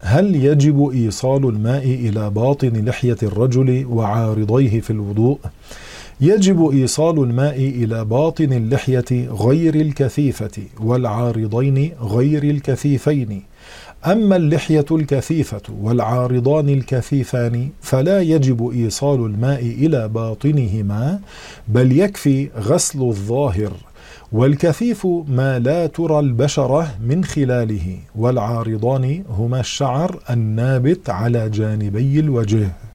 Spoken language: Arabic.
هل يجب إيصال الماء إلى باطن لحية الرجل وعارضيه في الوضوء؟ يجب إيصال الماء إلى باطن اللحية غير الكثيفة والعارضين غير الكثيفين. أما اللحية الكثيفة والعارضان الكثيفان فلا يجب إيصال الماء إلى باطنهما، بل يكفي غسل الظاهر. والكثيف ما لا ترى البشرة من خلاله، والعارضان هما الشعر النابت على جانبي الوجه.